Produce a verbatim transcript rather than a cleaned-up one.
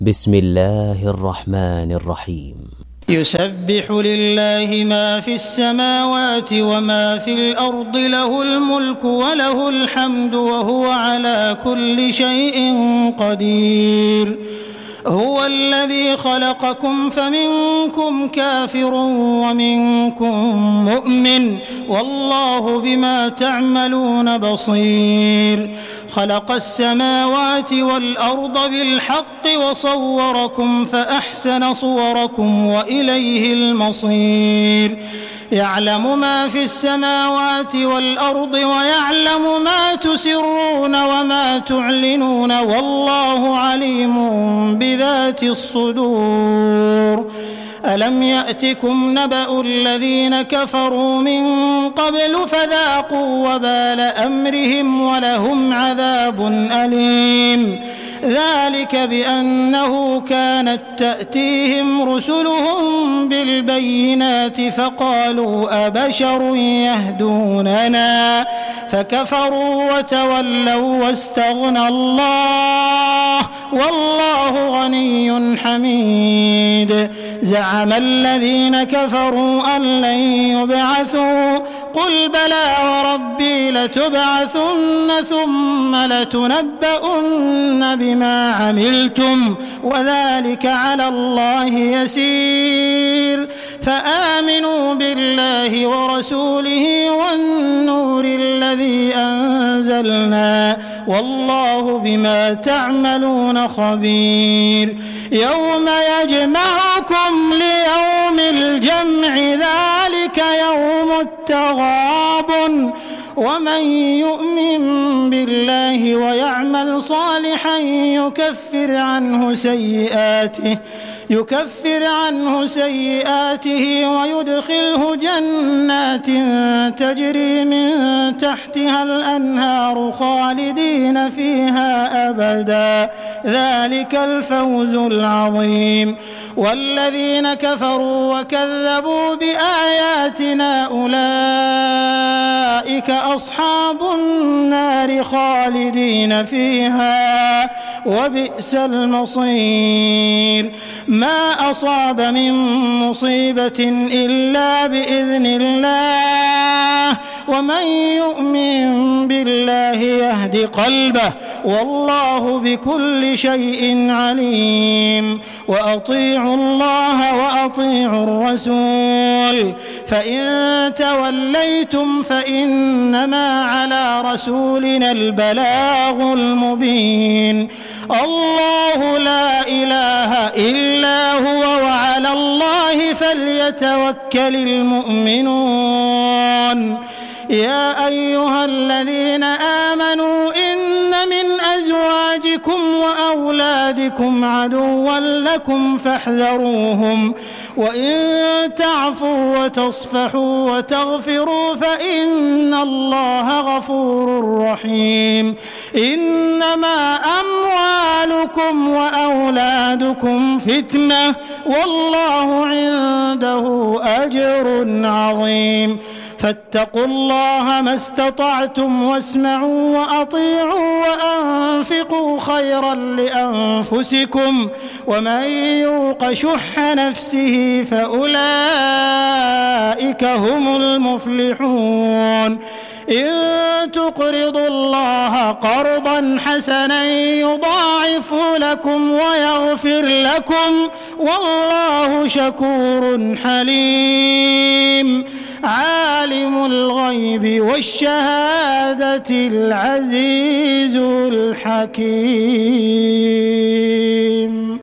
بسم الله الرحمن الرحيم. يسبح لله ما في السماوات وما في الأرض، له الملك وله الحمد وهو على كل شيء قدير. هو الذي خلقكم فمنكم كافر ومنكم مؤمن، والله بما تعملون بصير. خلق السماوات والأرض بالحق وصوركم فأحسن صوركم وإليه المصير. يعلم ما في السماوات والأرض ويعلم ما تسرون وما تعلنون، والله عليم بذات الصدور. ألم يأتكم نبأ الذين كفروا من قبل فذاقوا وبال أمرهم ولهم عذاب أليم. ذلك بأنه كانت تأتيهم رسلهم بالبينات فقالوا أبشر يهدوننا فكفروا وتولوا واستغنى الله والله غني حميد. زعم الذين كفروا أن لن يبعثوا قل بلى وربي لتبعثن ثم لتنبؤن بما عملتم وذلك على الله يسير. فآمنوا بالله ورسوله والنور الذي أنزلنا والله بما تعملون خبير. يوم يجمعكم ليوم الجمع ذلك يوم التغابن، ومن يؤمن بالله ويعمل صالحا يكفر عنه سيئاته يكفر عنه سيئاته ويدخله جنات تجري من تحتها الأنهار خالدين فيها أبدا، ذلك الفوز العظيم. والذين كفروا وكذبوا بآياتنا أولئك أصحاب النار خالدين فيها وبئس المصير. ما أصاب من مصيبة إلا بإذن الله، ومن يؤمن بالله يهد قلبه والله بكل شيء عليم. وأطيعوا الله وأطيعوا الرسول، فإن توليتم فإنما على رسولنا البلاغ المبين. الله لا إله إلا هو وعلى الله فليتوكل المؤمنون. يا أيها الذين آمنوا إن من أزواجكم وأولادكم عدوا لكم فاحذروهم، وإن تعفوا وتصفحوا وتغفروا فإن الله غفور رحيم. إنما أموالكم وأولادكم فتنة والله عنده أجر عظيم. فاتقوا الله ما استطعتم واسمعوا وأطيعوا وأنفقوا خيرا لأنفسكم، ومن يوق شح نفسه فأولئك هم المفلحون. إن تقرضوا الله قرضا حسنا يضاعف لكم ويغفر لكم والله شكور حليم. عالم الغيب والشهادة العزيز الحكيم.